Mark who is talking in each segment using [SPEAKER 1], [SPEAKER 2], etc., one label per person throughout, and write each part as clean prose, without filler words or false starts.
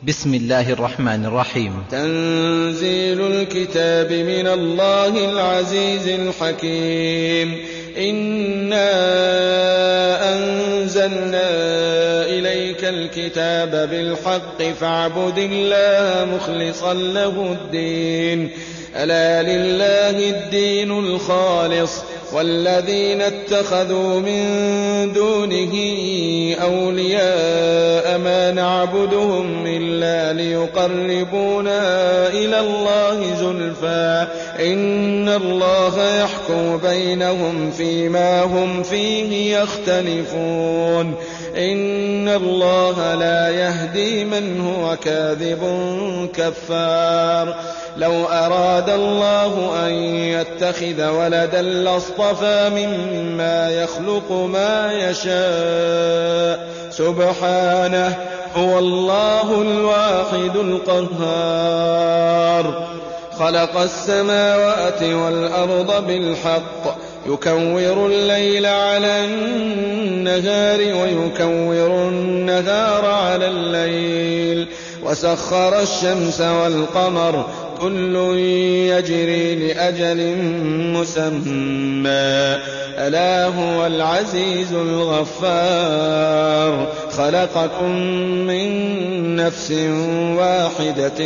[SPEAKER 1] بسم الله الرحمن الرحيم.
[SPEAKER 2] تنزيل الكتاب من الله العزيز الحكيم. إنا أنزلنا إليك الكتاب بالحق فاعبد الله مخلصا له الدين. ألا لله الدين الخالص والذين اتخذوا من دونه أولياء ما نعبدهم إلا ليقربونا إلى الله زلفى إن الله يحكم بينهم فيما هم فيه يختلفون. إن الله لا يهدي من هو كاذب كفار. لو أراد الله أن يتخذ ولدا لاصطفى مما يخلق ما يشاء سبحانه هو الله الواحد القهار. خلق السماوات والأرض بالحق يكور الليل على النهار ويكور النهار على الليل وسخر الشمس والقمر كل يجري لأجل مسمى ألا هو العزيز الغفار. خلقكم من نفس واحدة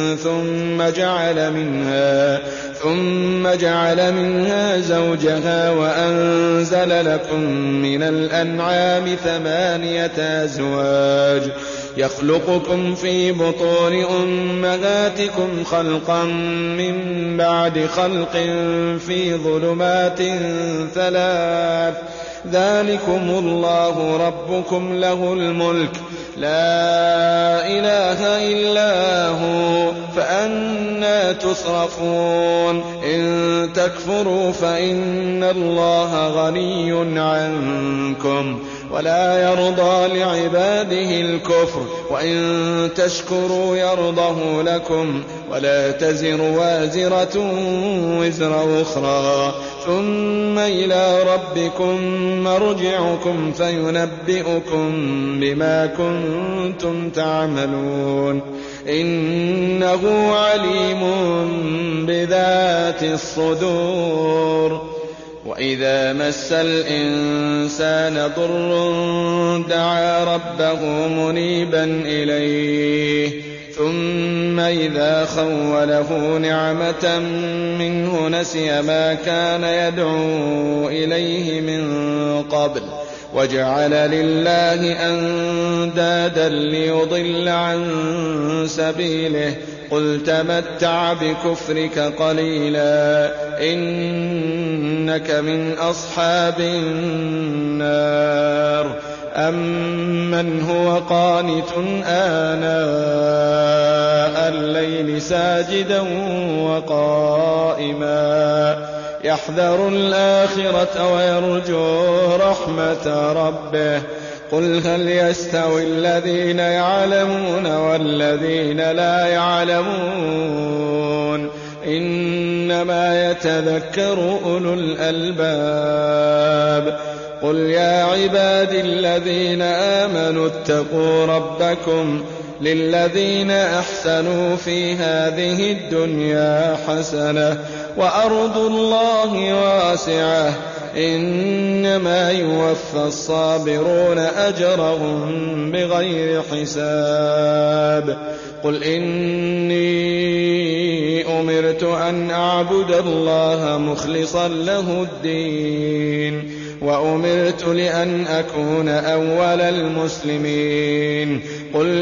[SPEAKER 2] ثم جعل منها زوجها وأنزل لكم من الأنعام 8 أزواج يخلقكم في بطون أمهاتكم خلقا من بعد خلق في ظلمات 3 ذلكم الله ربكم له الملك لا إله إلا هو فأنى تصرفون. إن تكفروا فإن الله غني عنكم ولا يرضى لعباده الكفر وإن تشكروا يرضه لكم ولا تزر وازرة وزر أخرى ثم إلى ربكم مرجعكم فينبئكم بما كنتم تعملون. إنه عليم بذات الصدور. وإذا مس الإنسان ضر دعا ربه منيبا إليه ثم إذا خوله نعمة منه نسي ما كان يدعو إليه من قبل وجعل لله أندادا ليضل عن سبيله. قل تمتع بكفرك قليلا إنك من أصحاب النار. أمن هو قانت آناء الليل ساجدا وقائما يحذر الآخرة ويرجو رحمة ربه. قل هل يستوي الذين يعلمون والذين لا يعلمون إنما يتذكر أولو الألباب. قل يا عباد الذين آمنوا اتقوا ربكم للذين أحسنوا في هذه الدنيا حسنة وأرض الله واسعة إنما يوفى الصابرون أجرهم بغير حساب. قل إني أمرت أن أعبد الله مخلصا له الدين وأمرت لأن أكون أول المسلمين. قل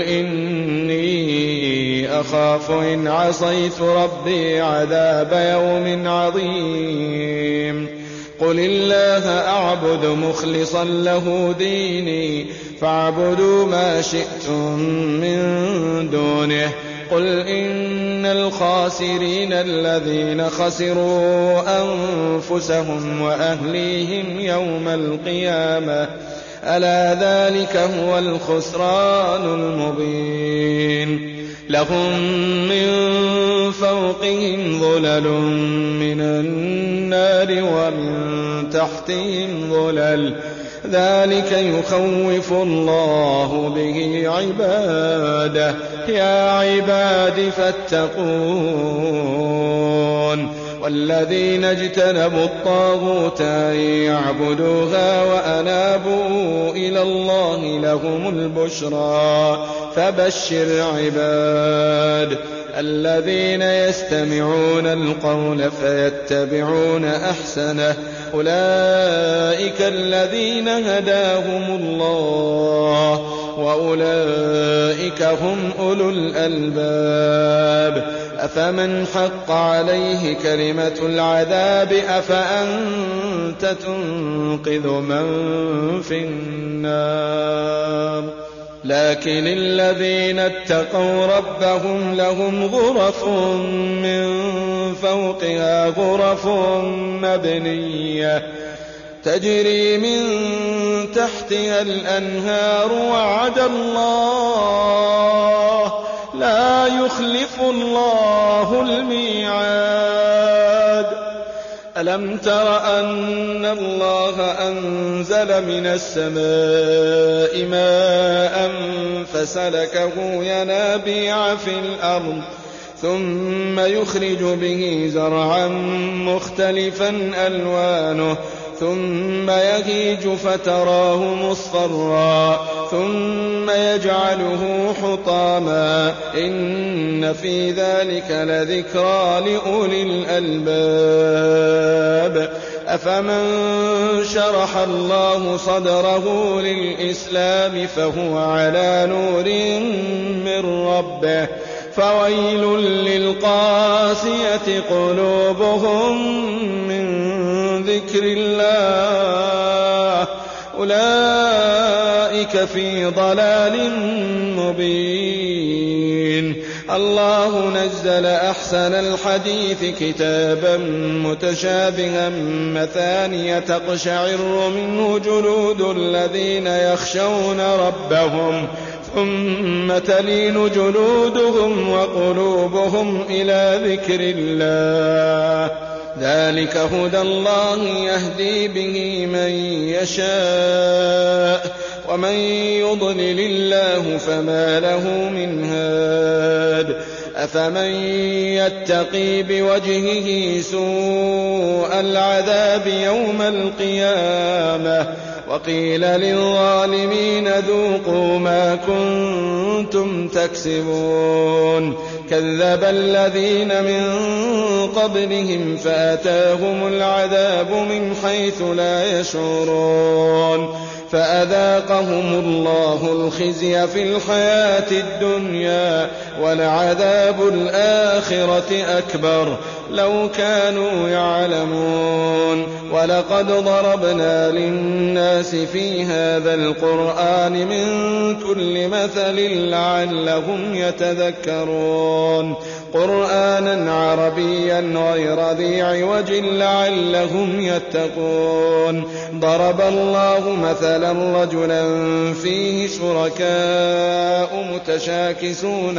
[SPEAKER 2] إني أخاف إن عصيت ربي عذاب يوم عظيم. قل الله أعبد مخلصا له ديني فاعبدوا ما شئتم من دونه. قل إن الخاسرين الذين خسروا أنفسهم وأهليهم يوم القيامة ألا ذلك هو الخسران المبين. لهم من فوقهم ظلل من النار ومن تحتهم ظلل ذلك يخوف الله به عباده يا عباد فاتقون والذين اجتنبوا الطاغوت أن يعبدوها وأنابوا إلى الله لهم البشرى فبشر عباد الذين يستمعون القول فيتبعون أحسنه أولئك الذين هداهم الله وأولئك هم أولو الألباب أفمن حق عليه كلمة العذاب أفأنت تنقذ من في النار لكن الذين اتقوا ربهم لهم غرف من فوقها غرف مبنية تجري من تحتها الأنهار وعد الله لا يخلف الله الميعاد ألم تر أن الله أنزل من السماء ماء فسلكه ينابيع في الأرض ثم يخرج به زرعا مختلفا ألوانه ثم يهيج فتراه مصفرا ثم يجعله حطاما إن في ذلك لذكرى لأولي الألباب أفمن شرح الله صدره للإسلام فهو على نور من ربه فويل للقاسية قلوبهم من ذكر الله أولئك في ضلال مبين الله نزل أحسن الحديث كتابا متشابها مثانية تقشعر منه جلود الذين يخشون ربهم ثم تلين جلودهم وقلوبهم إلى ذكر الله ذلك هدى الله يهدي به من يشاء ومن يضلل الله فما له من هاد أفمن يتقي بوجهه سوء العذاب يوم القيامة وقيل للظالمين ذوقوا ما كنتم تكسبون كذب الذين من قبلهم فأتاهم العذاب من حيث لا يشعرون فأذاقهم الله الخزي في الحياة الدنيا ولعذاب الآخرة أكبر لو كانوا يعلمون ولقد ضربنا للناس في هذا القرآن من كل مثل لعلهم يتذكرون قرآنا عربيا غير ذي عوج لعلهم يتقون ضرب الله مثلا رجلا فيه شركاء متشاكسون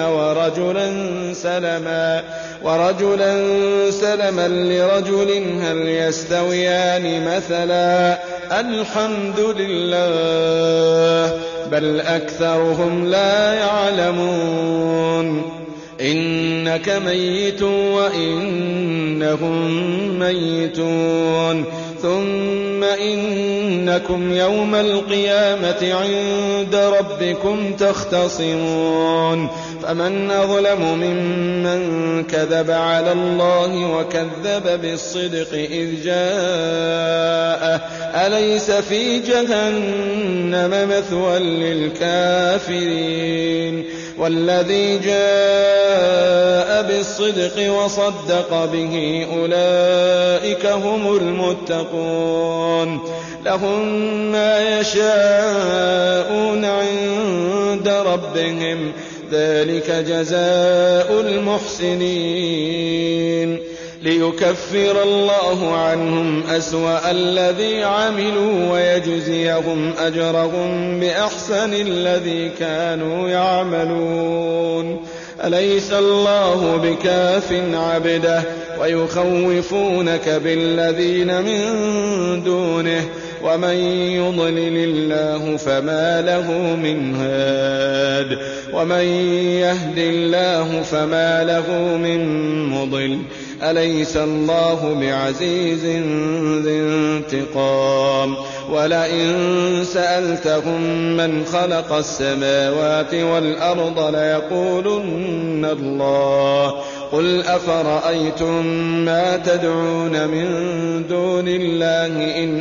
[SPEAKER 2] ورجلا سلما لرجل هل يستويان مثلا الحمد لله بل أكثرهم لا يعلمون إنك ميت وإنهم ميتون ثم إنكم يوم القيامة عند ربكم تختصمون فمن أظلم ممن كذب على الله وكذب بالصدق إذ جاءه أليس في جهنم مثوى للكافرين والذي جاء بالصدق وصدق به أولئك هم المتقون لهم ما يشاءون عند ربهم ذلك جزاء المحسنين ليكفر الله عنهم أسوأ الذي عملوا ويجزيهم أجرهم بأحسن الذي كانوا يعملون أليس الله بكاف عبده ويخوفونك بالذين من دونه ومن يضلل الله فما له من هاد ومن يهد الله فما له من مضل أليس الله بعزيز ذي انتقام ولئن سألتهم من خلق السماوات والأرض ليقولن الله قل أفرأيتم ما تدعون من دون الله إن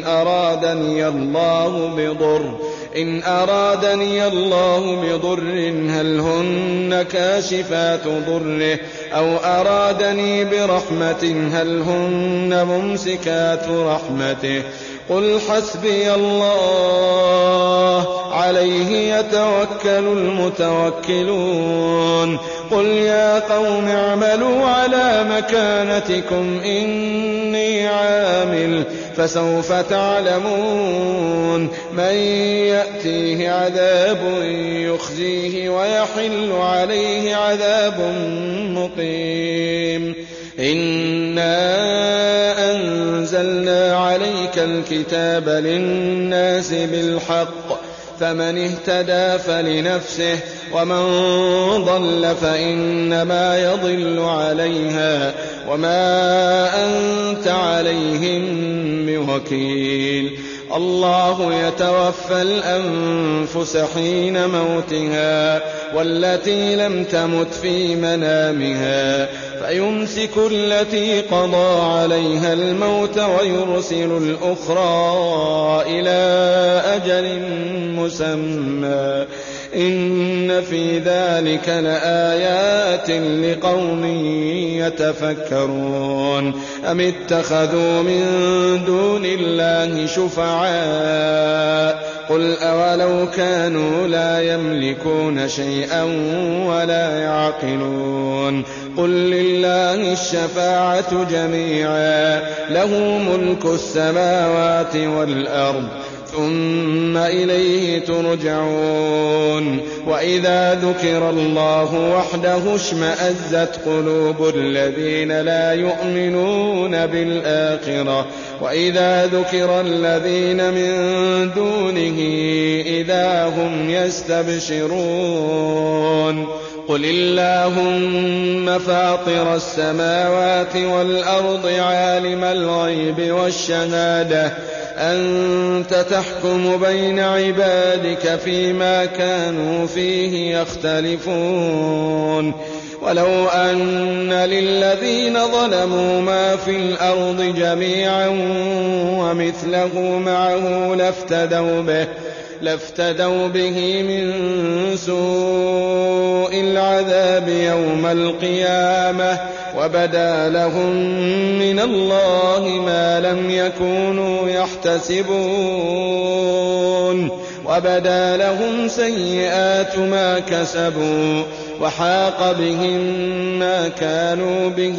[SPEAKER 2] أرادني الله بضر هل هن كاشفات ضره أو أرادني برحمة هل هن ممسكات رحمته قل حسبي الله عليه يتوكل المتوكلون قل يا قوم اعملوا على مكانتكم إني عامل فسوف تعلمون من يأتيه عذاب يخزيه ويحل عليه عذاب مقيم إنا أنزلنا عليك الكتاب للناس بالحق فمن اهتدى فلنفسه ومن ضل فإنما يضل عليها وما أنت عليهم بوكيل الله يتوفى الأنفس حين موتها والتي لم تمت في منامها فيمسك التي قضى عليها الموت ويرسل الأخرى إلى أجل مسمى إن في ذلك لآيات لقوم يتفكرون أم اتخذوا من دون الله شفعاء قل أولو كانوا لا يملكون شيئا ولا يعقلون قل لله الشفاعة جميعا له ملك السماوات والأرض ثم إليه ترجعون وإذا ذكر الله وحده اشمأزت قلوب الذين لا يؤمنون بالآخرة وإذا ذكر الذين من دونه إذا هم يستبشرون قل اللهم فاطر السماوات والأرض عالم الغيب والشهادة أنت تحكم بين عبادك فيما كانوا فيه يختلفون ولو أن للذين ظلموا ما في الأرض جميعا ومثله معه لافتدوا به من سوء العذاب يوم القيامة وبدا لهم من الله ما لم يكونوا يحتسبون وبدا لهم سيئات ما كسبوا وحاق بهم ما كانوا به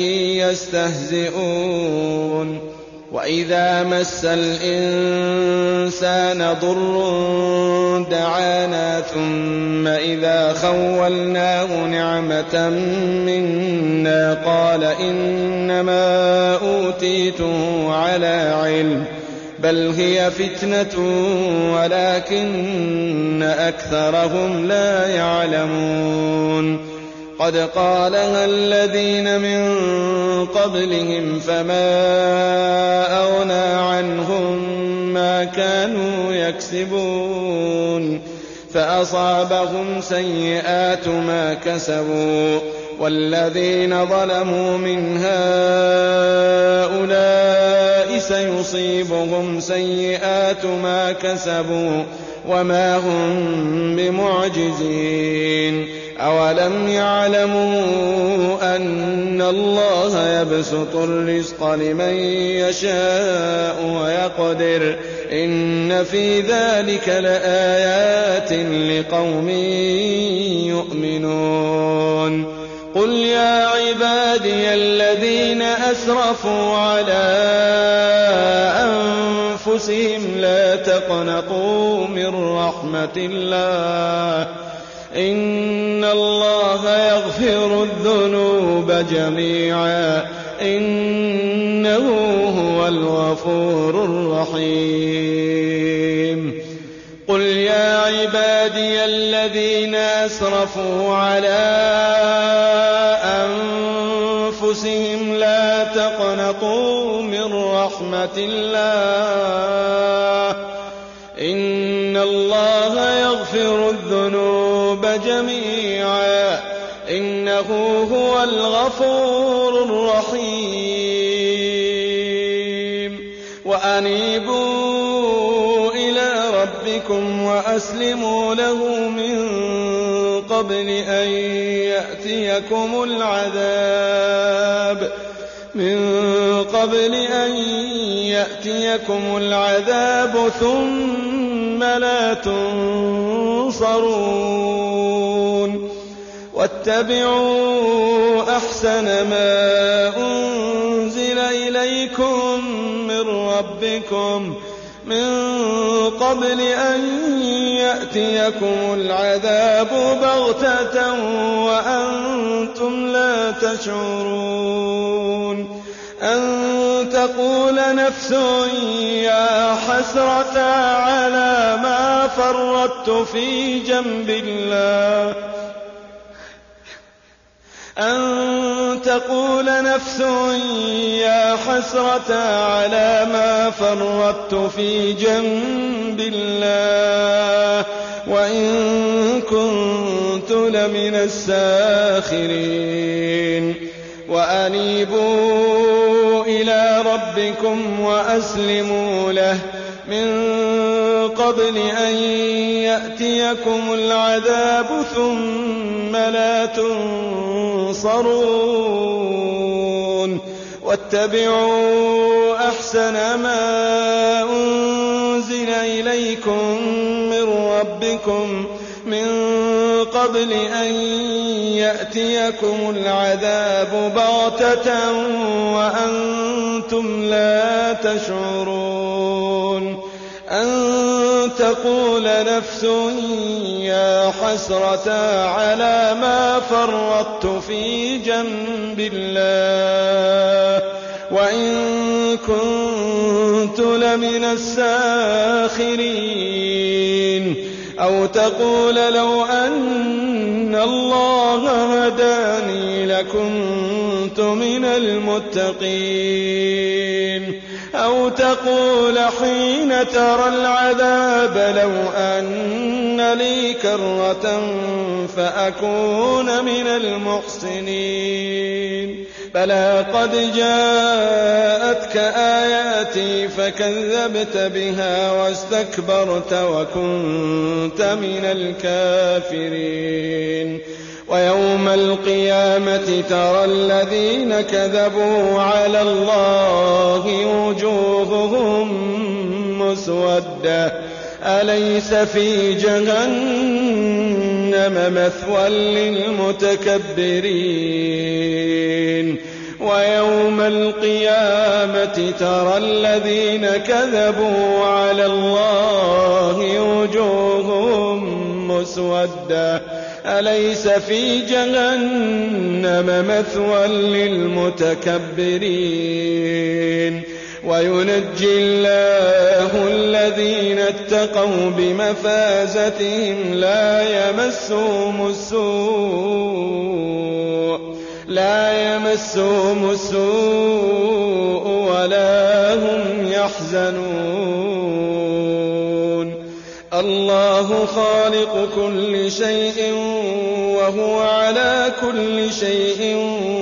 [SPEAKER 2] يستهزئون وإذا مس الإنسان ضر دعانا ثم إذا خولناه نعمة منا قال إنما أوتيته على علم بل هي فتنة ولكن أكثرهم لا يعلمون قد قالها الذين من قبلهم فما أغنى عنهم ما كانوا يكسبون فأصابهم سيئات ما كسبوا والذين ظلموا من هؤلاء سيصيبهم سيئات ما كسبوا وما هم بمعجزين أولم يعلموا أن الله يبسط الرزق لمن يشاء ويقدر إن في ذلك لآيات لقوم يؤمنون قل يا عبادي الذين أسرفوا على أنفسهم لا تقنطوا من رحمة الله إن الله يغفر الذنوب جميعا إنه هو الغفور الرحيم. قل يا عبادي الذين أسرفوا على أنفسهم لا تقنطوا من رحمة الله إن الله يغفر الذنوب جميعا إنه هو الغفور الرحيم. وأنيبوا إلى ربكم وأسلموا له من قبل أن يأتيكم العذاب ثم لا تنصرون. واتبعوا أحسن ما أنزل إليكم من ربكم من قبل أن يأتيكم العذاب بغتة وأنتم لا تشعرون. أن تقول نفس يا حسرة على ما فرطت في جنب الله أن تقول نفس يا حسرة على ما فرطت في جنب الله وإن كنت لمن الساخرين. وأنيبوا إلى ربكم وأسلموا له من قبل أن يأتيكم العذاب ثم لا تنصرون. واتبعوا أحسن ما أنزل إليكم من ربكم من قبل أن يأتيكم العذاب بغتة وأنتم لا تشعرون. أن تقول نفس يا حسرة على ما فرطت في جنب الله وإن كنت لمن الساخرين. أو تقول لو أن الله هداني لكنت من المتقين. أو تقول حين ترى العذاب لو أن لي كرة فأكون من المحسنين. بلى قد جاءتك آياتي فكذبت بها واستكبرت وكنت من الكافرين. ويوم القيامة ترى الذين كذبوا على الله وجوههم مسودة أليس في جهنم مثوى للمتكبرين. ويوم القيامة ترى الذين كذبوا على الله وجوههم مسودة أليس في جهنم مثوى للمتكبرين. وينجي الله الذين اتقوا بمفازتهم لا يمسهم السوء ولا هم يحزنون. الله خالق كل شيء وهو على كل شيء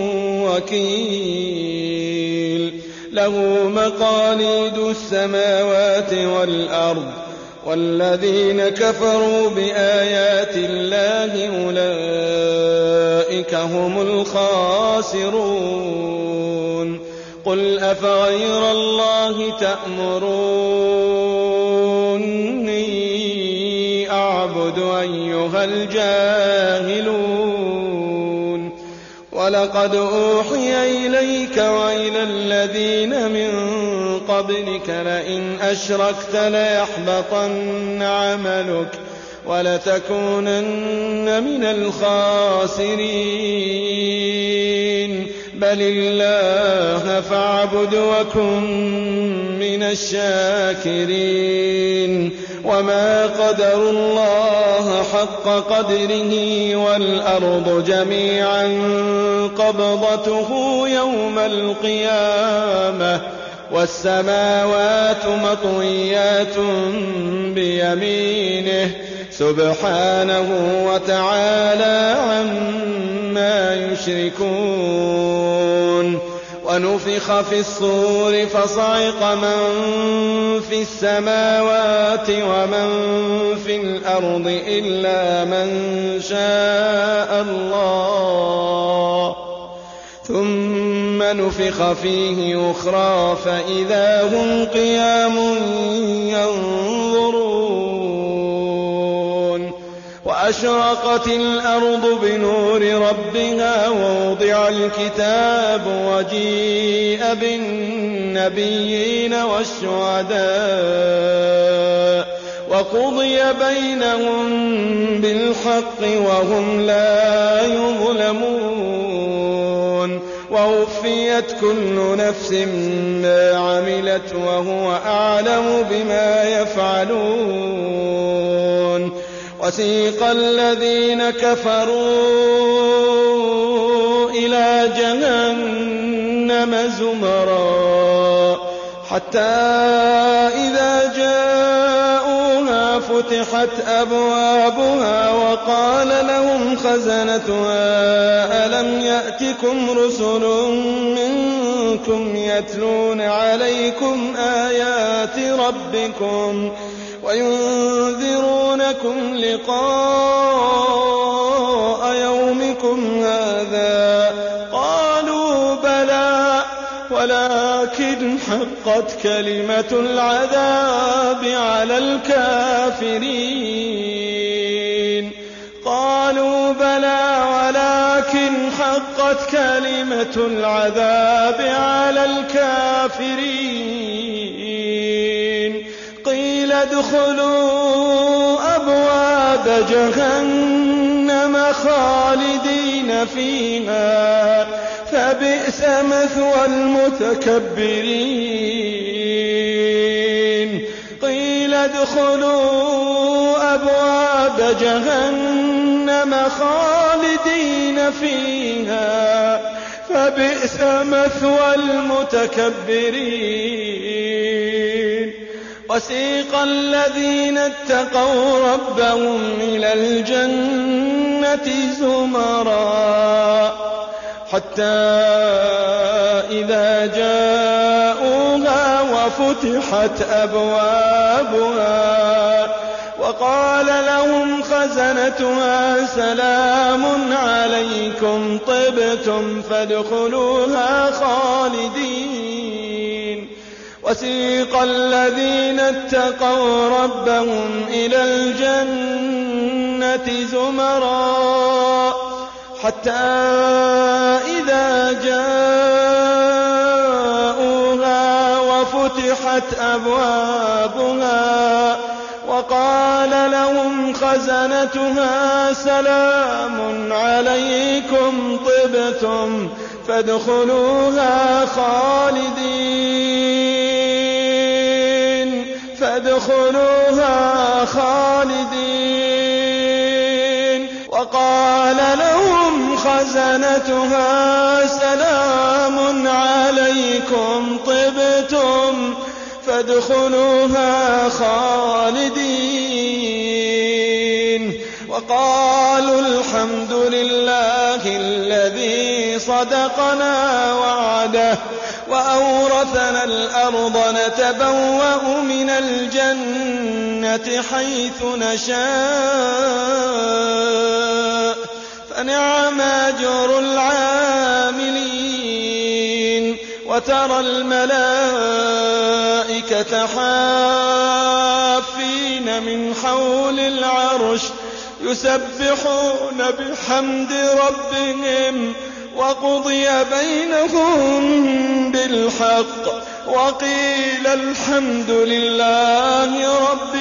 [SPEAKER 2] وكيل. له مقاليد السماوات والأرض والذين كفروا بآيات الله أولئك هم الخاسرون. قل أفغير الله تأمروني أعبد أيها الجاهلون. ولقد أوحي إليك وإلى الذين من قبلك لئن أشركت ليحبطن عملك ولتكونن من الخاسرين. بل الله فاعبد وكن من الشاكرين وما قدروا الله حق قدره والأرض جميعا قبضته يوم القيامة والسماوات مطويات بيمينه سبحانه وتعالى عما يشركون ونفخ في الصور فصعق من في السماوات ومن في الأرض إلا من شاء الله ثم نفخ فيه أخرى فإذا هم قيام ينظرون وأشرقت الأرض بنور ربها ووضع الكتاب وجيء بالنبيين والشهداء وقضي بينهم بالحق وهم لا يظلمون ووفيت كل نفس ما عملت وهو أعلم بما يفعلون وسيق الذين كفروا إلى جهنم زمرا حتى إذا جاءوها فتحت أبوابها وقال لهم خزنتها ألم يأتكم رسل منكم يتلون عليكم آيات ربكم وينذرونكم لقاء يومكم هذا قالوا بلى ولكن حقت كلمة العذاب على الكافرين قالوا بلى ولكن حقت كلمة العذاب على الكافرين قيل ادخلوا أبواب جهنم خالدين فيها فبئس مثوى المتكبرين قيل ادخلوا أبواب جهنم خالدين فيها فبئس مثوى المتكبرين وسيق الذين اتقوا ربهم إلى الجنة زمرا حتى إذا جاءوها وفتحت أبوابها وقال لهم خزنتها سلام عليكم طبتم فادخلوها خالدين وسيق الذين اتقوا ربهم إلى الجنة زمرا حتى إذا جاءوها وفتحت أبوابها وقال لهم خزنتها سلام عليكم طبتم فادخلوها خالدين وقال لهم خزنتها سلام عليكم طبتم فادخلوها خالدين وقالوا الحمد لله الذي صدقنا وعده وأورثنا الأرض نتبوأ من الجنة حيث نشاء فنعم أجر العاملين وترى الملائكة حافين من حول العرش يسبحون بحمد ربهم وقضي بينهم بالحق وقيل الحمد لله رب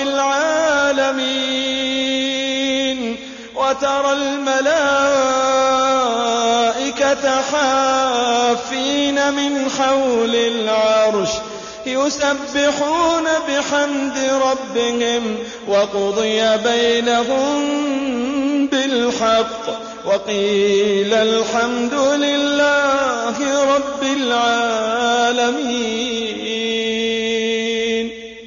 [SPEAKER 2] العالمين وترى الملائكة المتحافين من حول العرش يسبحون بحمد ربهم وقضي بينهم بالحق وقيل الحمد لله رب العالمين.